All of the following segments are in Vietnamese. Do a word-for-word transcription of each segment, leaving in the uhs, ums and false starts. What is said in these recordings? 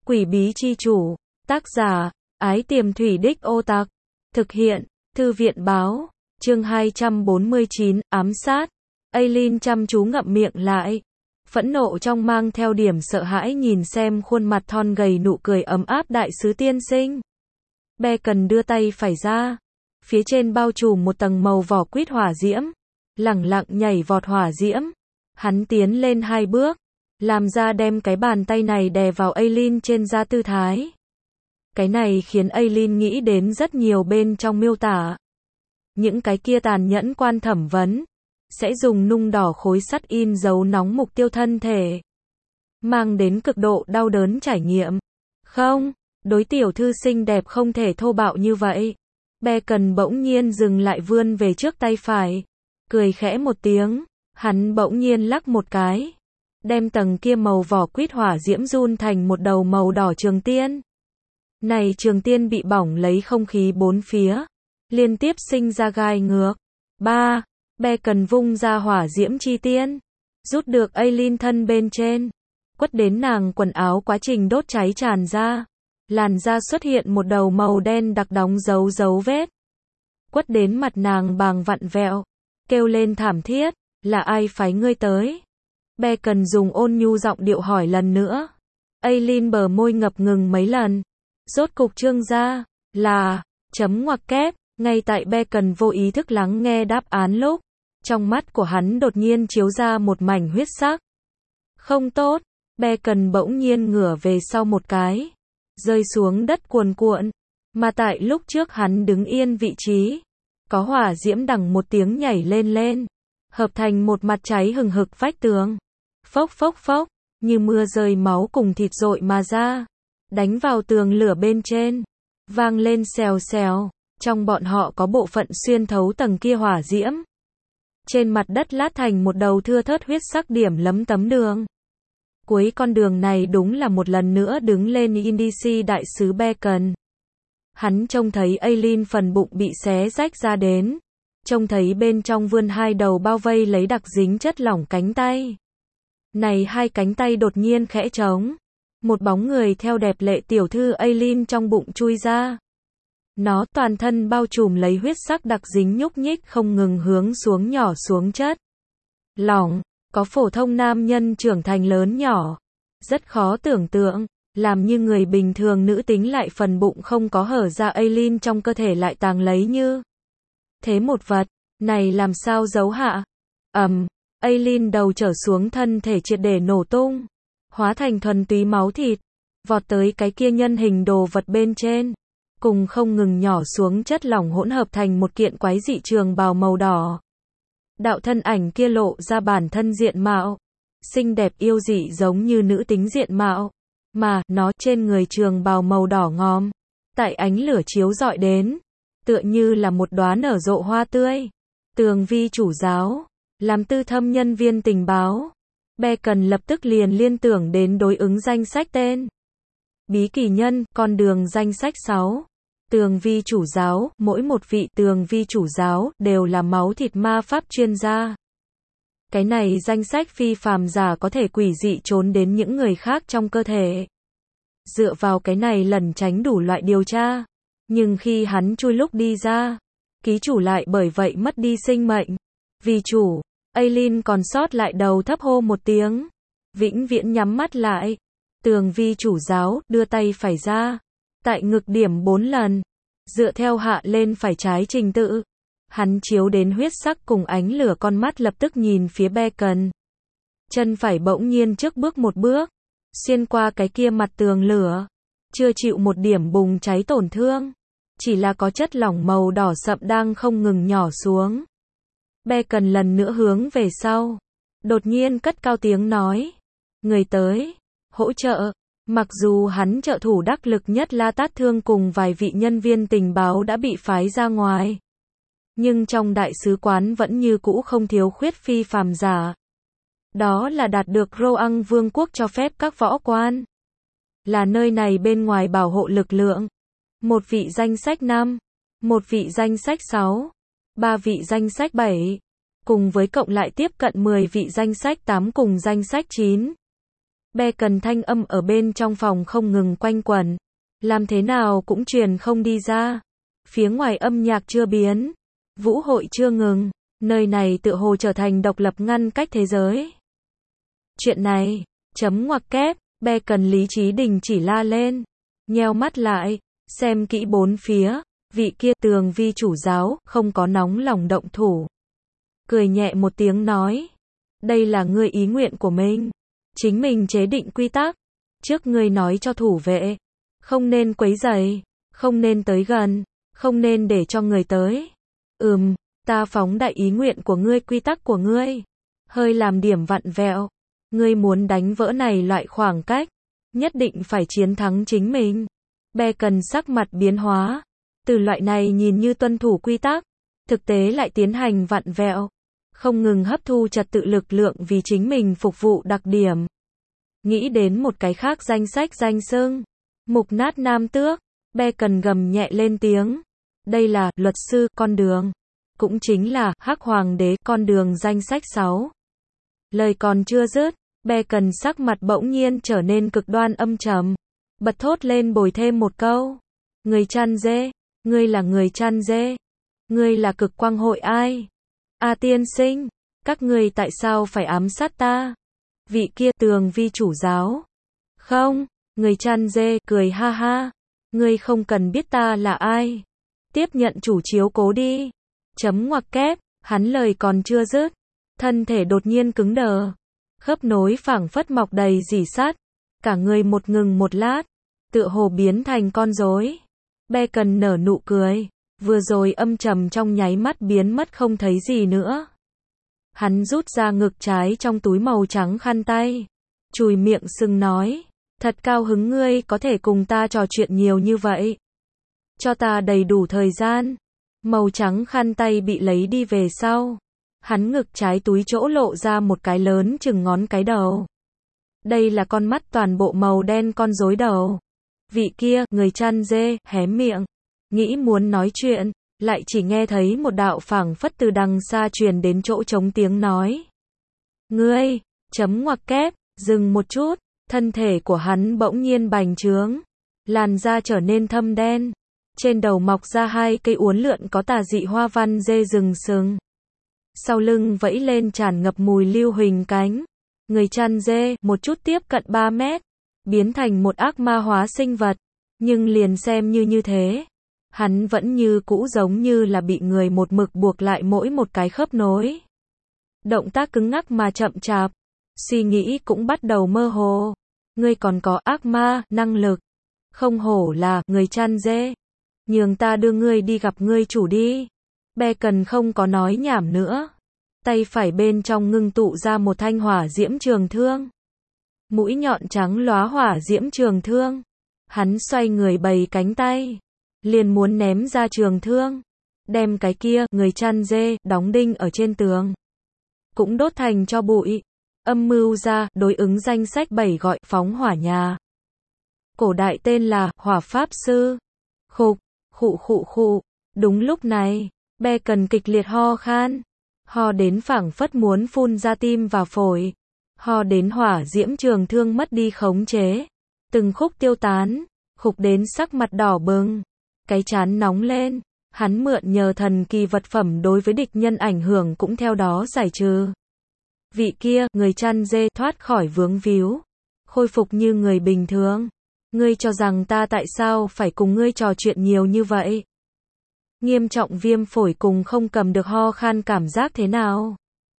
Quỷ bí chi chủ, tác giả, Ái Tiềm Thủy Đích Ô Tặc, thực hiện, Thư viện báo, chương hai trăm bốn mươi chín, ám sát. Aileen chăm chú ngậm miệng lại, phẫn nộ trong mang theo điểm sợ hãi nhìn xem khuôn mặt thon gầy nụ cười ấm áp đại sứ tiên sinh. Bacon đưa tay phải ra, phía trên bao trùm một tầng màu vỏ quýt hỏa diễm, lẳng lặng nhảy vọt hỏa diễm. Hắn tiến lên hai bước, làm ra đem cái bàn tay này đè vào Aileen trên da tư thái. Cái này khiến Aileen nghĩ đến rất nhiều bên trong miêu tả. Những cái kia tàn nhẫn quan thẩm vấn, sẽ dùng nung đỏ khối sắt in dấu nóng mục tiêu thân thể, mang đến cực độ đau đớn trải nghiệm. Không, đối tiểu thư xinh đẹp không thể thô bạo như vậy. Bacon bỗng nhiên dừng lại vươn về trước tay phải, cười khẽ một tiếng, hắn bỗng nhiên lắc một cái, đem tầng kia màu vỏ quýt hỏa diễm run thành một đầu màu đỏ trường tiên. Này trường tiên bị bỏng lấy không khí bốn phía, liên tiếp sinh ra gai ngược. Ba, Bacon vung ra hỏa diễm chi tiên, rút được Aileen thân bên trên, quất đến nàng quần áo quá trình đốt cháy tràn ra, làn da xuất hiện một đầu màu đen đặc đóng dấu dấu vết, quất đến mặt nàng bàng vặn vẹo, kêu lên thảm thiết, là ai phái ngươi tới? Bacon dùng ôn nhu giọng điệu hỏi lần nữa. Aileen bờ môi ngập ngừng mấy lần, rốt cục trương ra, là, chấm ngoặc kép, ngay tại Bacon vô ý thức lắng nghe đáp án lúc, trong mắt của hắn đột nhiên chiếu ra một mảnh huyết sắc. Không tốt, Bacon bỗng nhiên ngửa về sau một cái, rơi xuống đất cuồn cuộn, mà tại lúc trước hắn đứng yên vị trí, có hỏa diễm đằng một tiếng nhảy lên lên, hợp thành một mặt cháy hừng hực vách tường. Phốc phốc phốc, như mưa rơi máu cùng thịt rội mà ra, đánh vào tường lửa bên trên, vang lên xèo xèo, trong bọn họ có bộ phận xuyên thấu tầng kia hỏa diễm. Trên mặt đất lát thành một đầu thưa thớt huyết sắc điểm lấm tấm đường. Cuối con đường này đúng là một lần nữa đứng lên Indici đại sứ Bacon. Hắn trông thấy Aileen phần bụng bị xé rách ra đến, trông thấy bên trong vươn hai đầu bao vây lấy đặc dính chất lỏng cánh tay. Này hai cánh tay đột nhiên khẽ trống, một bóng người theo đẹp lệ tiểu thư Aileen trong bụng chui ra. Nó toàn thân bao trùm lấy huyết sắc đặc dính nhúc nhích không ngừng hướng xuống nhỏ xuống chất lỏng, có phổ thông nam nhân trưởng thành lớn nhỏ. Rất khó tưởng tượng, làm như người bình thường nữ tính lại phần bụng không có hở ra Aileen trong cơ thể lại tàng lấy như thế một vật, này làm sao giấu hạ? Ầm, um, Aileen đầu trở xuống thân thể triệt để nổ tung, hóa thành thuần túy máu thịt, vọt tới cái kia nhân hình đồ vật bên trên, cùng không ngừng nhỏ xuống chất lỏng hỗn hợp thành một kiện quái dị trường bào màu đỏ. Đạo thân ảnh kia lộ ra bản thân diện mạo, xinh đẹp yêu dị giống như nữ tính diện mạo, mà nó trên người trường bào màu đỏ ngòm, tại ánh lửa chiếu rọi đến, tựa như là một đóa nở rộ hoa tươi. Tường vi chủ giáo, làm tư thâm nhân viên tình báo, Bacon lập tức liền liên tưởng đến đối ứng danh sách tên. Bí kỳ nhân, con đường danh sách sáu. Tường vi chủ giáo, mỗi một vị tường vi chủ giáo đều là máu thịt ma pháp chuyên gia. Cái này danh sách phi phàm giả có thể quỷ dị trốn đến những người khác trong cơ thể. Dựa vào cái này lẩn tránh đủ loại điều tra. Nhưng khi hắn chui lúc đi ra, ký chủ lại bởi vậy mất đi sinh mệnh. Vì chủ, Aileen còn sót lại đầu thấp hô một tiếng, vĩnh viễn nhắm mắt lại. Tường vi chủ giáo đưa tay phải ra, tại ngực điểm bốn lần, dựa theo hạ lên phải trái trình tự. Hắn chiếu đến huyết sắc cùng ánh lửa con mắt lập tức nhìn phía Bacon. Chân phải bỗng nhiên trước bước một bước, xuyên qua cái kia mặt tường lửa, chưa chịu một điểm bùng cháy tổn thương, chỉ là có chất lỏng màu đỏ sậm đang không ngừng nhỏ xuống. Bacon lần nữa hướng về sau, đột nhiên cất cao tiếng nói, người tới, hỗ trợ. Mặc dù hắn trợ thủ đắc lực nhất La Tát Thương cùng vài vị nhân viên tình báo đã bị phái ra ngoài, nhưng trong đại sứ quán vẫn như cũ không thiếu khuyết phi phàm giả. Đó là đạt được Roang Vương quốc cho phép các võ quan, là nơi này bên ngoài bảo hộ lực lượng. Một vị danh sách năm, một vị danh sách sáu, ba vị danh sách bảy, cùng với cộng lại tiếp cận mười vị danh sách tám cùng danh sách chín. Bacon thanh âm ở bên trong phòng không ngừng quanh quẩn. Làm thế nào cũng truyền không đi ra. Phía ngoài âm nhạc chưa biến. Vũ hội chưa ngừng. Nơi này tựa hồ trở thành độc lập ngăn cách thế giới. Chuyện này, chấm ngoặc kép, Bacon lý trí đình chỉ la lên. Nheo mắt lại, xem kỹ bốn phía, vị kia Tường Vi chủ giáo, không có nóng lòng động thủ. Cười nhẹ một tiếng nói. Đây là ngươi ý nguyện của mình. Chính mình chế định quy tắc. Trước ngươi nói cho thủ vệ. Không nên quấy rầy, không nên tới gần, không nên để cho người tới. Ừm, ta phóng đại ý nguyện của ngươi quy tắc của ngươi. Hơi làm điểm vặn vẹo. Ngươi muốn đánh vỡ này loại khoảng cách. Nhất định phải chiến thắng chính mình. Bacon sắc mặt biến hóa. Từ loại này nhìn như tuân thủ quy tắc. Thực tế lại tiến hành vặn vẹo. Không ngừng hấp thu trật tự lực lượng vì chính mình phục vụ đặc điểm. Nghĩ đến một cái khác danh sách danh xưng. Mục nát nam tước. Bacon gầm nhẹ lên tiếng. Đây là luật sư con đường. Cũng chính là Hắc Hoàng đế con đường danh sách sáu. Lời còn chưa dứt, Bacon sắc mặt bỗng nhiên trở nên cực đoan âm trầm. Bật thốt lên bồi thêm một câu. Người chăn dê. Ngươi là người chăn dê. Ngươi là cực quang hội ai? A tiên sinh. Các ngươi tại sao phải ám sát ta? Vị kia Tường Vi chủ giáo. Không. Người chăn dê cười ha ha. Ngươi không cần biết ta là ai. Tiếp nhận chủ chiếu cố đi. Chấm ngoặc kép. Hắn lời còn chưa dứt. Thân thể đột nhiên cứng đờ. Khớp nối phảng phất mọc đầy rỉ sắt. Cả người một ngừng một lát. Tựa hồ biến thành con rối. Bacon nở nụ cười. Vừa rồi âm trầm trong nháy mắt biến mất không thấy gì nữa. Hắn rút ra ngực trái trong túi màu trắng khăn tay. Chùi miệng sưng nói. Thật cao hứng ngươi có thể cùng ta trò chuyện nhiều như vậy. Cho ta đầy đủ thời gian. Màu trắng khăn tay bị lấy đi về sau. Hắn ngực trái túi chỗ lộ ra một cái lớn chừng ngón cái đầu. Đây là con mắt toàn bộ màu đen con rối đầu. Vị kia, người chăn dê, hé miệng. Nghĩ muốn nói chuyện, lại chỉ nghe thấy một đạo phảng phất từ đằng xa truyền đến chỗ trống tiếng nói. Ngươi, chấm ngoặc kép, dừng một chút, thân thể của hắn bỗng nhiên bành trướng. Làn da trở nên thâm đen. Trên đầu mọc ra hai cây uốn lượn có tà dị hoa văn dê rừng sừng. Sau lưng vẫy lên tràn ngập mùi lưu huỳnh cánh. Người chăn dê, một chút tiếp cận ba mét. Biến thành một ác ma hóa sinh vật. Nhưng liền xem như như thế. Hắn vẫn như cũ giống như là bị người một mực buộc lại mỗi một cái khớp nối. Động tác cứng ngắc mà chậm chạp. Suy nghĩ cũng bắt đầu mơ hồ. Ngươi còn có ác ma, năng lực. Không hổ là, người chăn dê. Nhường ta đưa ngươi đi gặp ngươi chủ đi. Bacon không có nói nhảm nữa. Tay phải bên trong ngưng tụ ra một thanh hỏa diễm trường thương. Mũi nhọn trắng lóa hỏa diễm trường thương. Hắn xoay người bày cánh tay. Liền muốn ném ra trường thương. Đem cái kia, người chăn dê, đóng đinh ở trên tường. Cũng đốt thành cho bụi. Âm mưu ra, đối ứng danh sách bảy gọi phóng hỏa nhà. Cổ đại tên là, hỏa pháp sư. Khục, khụ khụ khụ. Đúng lúc này, Bacon kịch liệt ho khan. Ho đến phảng phất muốn phun ra tim và phổi. Ho đến hỏa diễm trường thương mất đi khống chế. Từng khúc tiêu tán. Khục đến sắc mặt đỏ bừng. Cái trán nóng lên. Hắn mượn nhờ thần kỳ vật phẩm đối với địch nhân ảnh hưởng cũng theo đó giải trừ. Vị kia, người chăn dê, thoát khỏi vướng víu. Khôi phục như người bình thường. Ngươi cho rằng ta tại sao phải cùng ngươi trò chuyện nhiều như vậy? Nghiêm trọng viêm phổi cùng không cầm được ho khan cảm giác thế nào?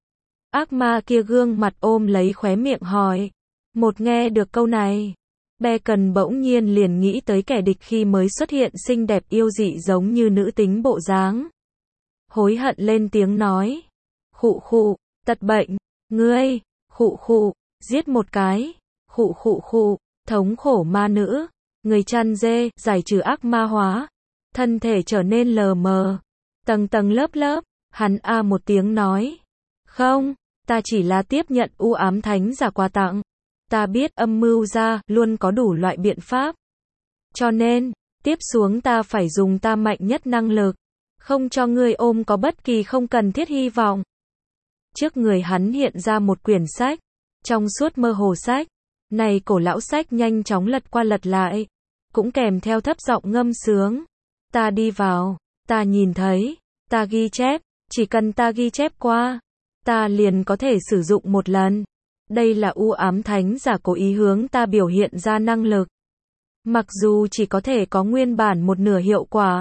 Ác ma kia gương mặt ôm lấy khóe miệng hỏi. Một nghe được câu này. Bacon bỗng nhiên liền nghĩ tới kẻ địch khi mới xuất hiện xinh đẹp yêu dị giống như nữ tính bộ dáng. Hối hận lên tiếng nói. Khụ khụ, tật bệnh, ngươi, khụ khụ, giết một cái, khụ khụ khụ, thống khổ ma nữ, người chăn dê, giải trừ ác ma hóa. Thân thể trở nên lờ mờ, tầng tầng lớp lớp, hắn a một tiếng nói. Không, ta chỉ là tiếp nhận u ám thánh giả quà tặng. Ta biết âm mưu ra, luôn có đủ loại biện pháp. Cho nên, tiếp xuống ta phải dùng ta mạnh nhất năng lực. Không cho ngươi ôm có bất kỳ không cần thiết hy vọng. Trước người hắn hiện ra một quyển sách. Trong suốt mơ hồ sách, Này cổ lão sách nhanh chóng lật qua lật lại, cũng kèm theo thấp giọng ngâm sướng. Ta đi vào, ta nhìn thấy, ta ghi chép, chỉ cần ta ghi chép qua, ta liền có thể sử dụng một lần. Đây là u ám thánh giả cố ý hướng ta biểu hiện ra năng lực. Mặc dù chỉ có thể có nguyên bản một nửa hiệu quả,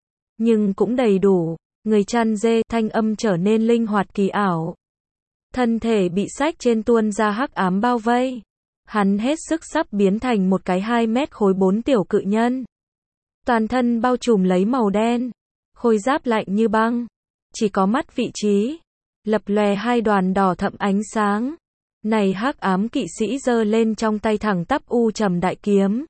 nhưng cũng đầy đủ. Người chăn dê, thanh âm trở nên linh hoạt kỳ ảo. Thân thể bị sách trên tuôn ra hắc ám bao vây. Hắn hết sức sắp biến thành một cái hai mét khối bốn tiểu cự nhân. Toàn thân bao trùm lấy màu đen. Khôi giáp lạnh như băng. Chỉ có mắt vị trí. Lập lòe hai đoàn đỏ thẫm ánh sáng. Này hắc ám kỵ sĩ giơ lên trong tay thẳng tắp u trầm đại kiếm.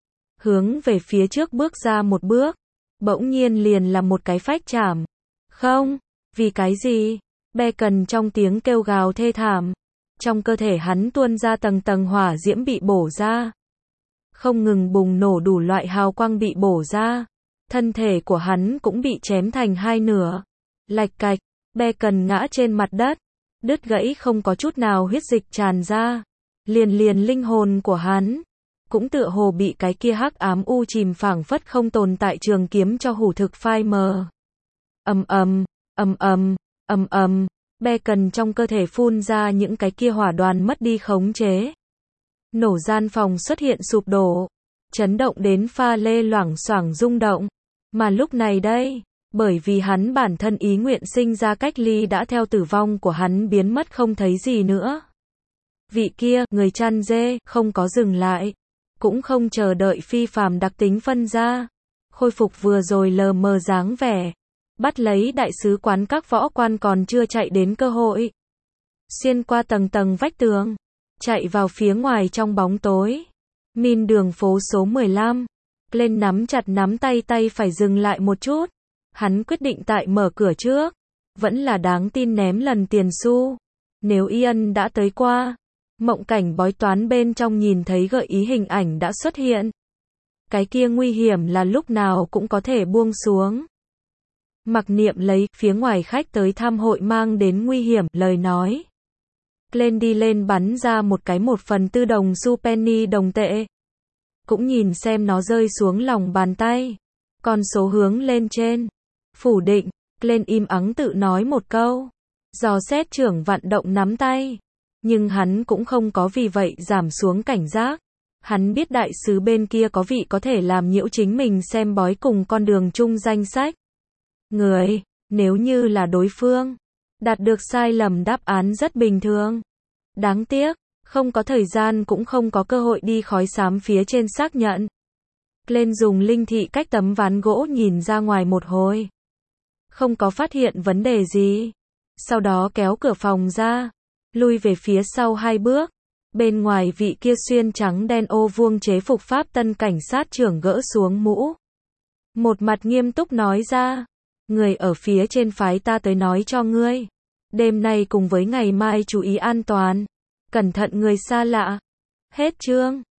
Hướng về phía trước bước ra một bước. Bỗng nhiên liền là một cái phách chạm. Không, vì cái gì? Bacon trong tiếng kêu gào thê thảm. Trong cơ thể hắn tuôn ra tầng tầng hỏa diễm bị bổ ra. Không ngừng bùng nổ đủ loại hào quang bị bổ ra. Thân thể của hắn cũng bị chém thành hai nửa. Lạch cạch, Bacon ngã trên mặt đất. Đứt gãy không có chút nào huyết dịch tràn ra. Liền liền linh hồn của hắn cũng tựa hồ bị cái kia hắc ám u chìm phảng phất không tồn tại trường kiếm cho hủ thực phai mờ. Ầm ầm, ầm ầm, ầm ầm, Bacon trong cơ thể phun ra những cái kia hỏa đoàn mất đi khống chế. Nổ gian phòng xuất hiện sụp đổ, chấn động đến pha lê loảng xoảng rung động. Mà lúc này đây, bởi vì hắn bản thân ý nguyện sinh ra cách ly đã theo tử vong của hắn biến mất không thấy gì nữa. Vị kia, người chăn dê, không có dừng lại, cũng không chờ đợi phi phàm đặc tính phân ra, khôi phục vừa rồi lờ mờ dáng vẻ, bắt lấy đại sứ quán các võ quan còn chưa chạy đến cơ hội. Xuyên qua tầng tầng vách tường, chạy vào phía ngoài trong bóng tối. Min đường phố số mười lăm, lên nắm chặt nắm tay tay phải dừng lại một chút. Hắn quyết định tại mở cửa trước, vẫn là đáng tin ném lần tiền xu. Nếu Ian đã tới qua, mộng cảnh bói toán bên trong nhìn thấy gợi ý hình ảnh đã xuất hiện. Cái kia nguy hiểm là lúc nào cũng có thể buông xuống. Mặc niệm lấy, phía ngoài khách tới tham hội mang đến nguy hiểm, lời nói. Lên đi lên bắn ra một cái một phần tư đồng xu penny đồng tệ. Cũng nhìn xem nó rơi xuống lòng bàn tay. Con số hướng lên trên. Phủ định, lên im ắng tự nói một câu. Dò xét trưởng vận động nắm tay. Nhưng hắn cũng không có vì vậy giảm xuống cảnh giác. Hắn biết đại sứ bên kia có vị có thể làm nhiễu chính mình xem bói cùng con đường chung danh sách. Người, nếu như là đối phương, đạt được sai lầm đáp án rất bình thường. Đáng tiếc, không có thời gian cũng không có cơ hội đi khói xám phía trên xác nhận. Lên dùng linh thị cách tấm ván gỗ nhìn ra ngoài một hồi. Không có phát hiện vấn đề gì. Sau đó kéo cửa phòng ra, lui về phía sau hai bước. Bên ngoài vị kia xuyên trắng đen ô vuông chế phục pháp tân cảnh sát trưởng gỡ xuống mũ. Một mặt nghiêm túc nói ra. Người ở phía trên phái ta tới nói cho ngươi. Đêm nay cùng với ngày mai chú ý an toàn. Cẩn thận người xa lạ. Hết chương.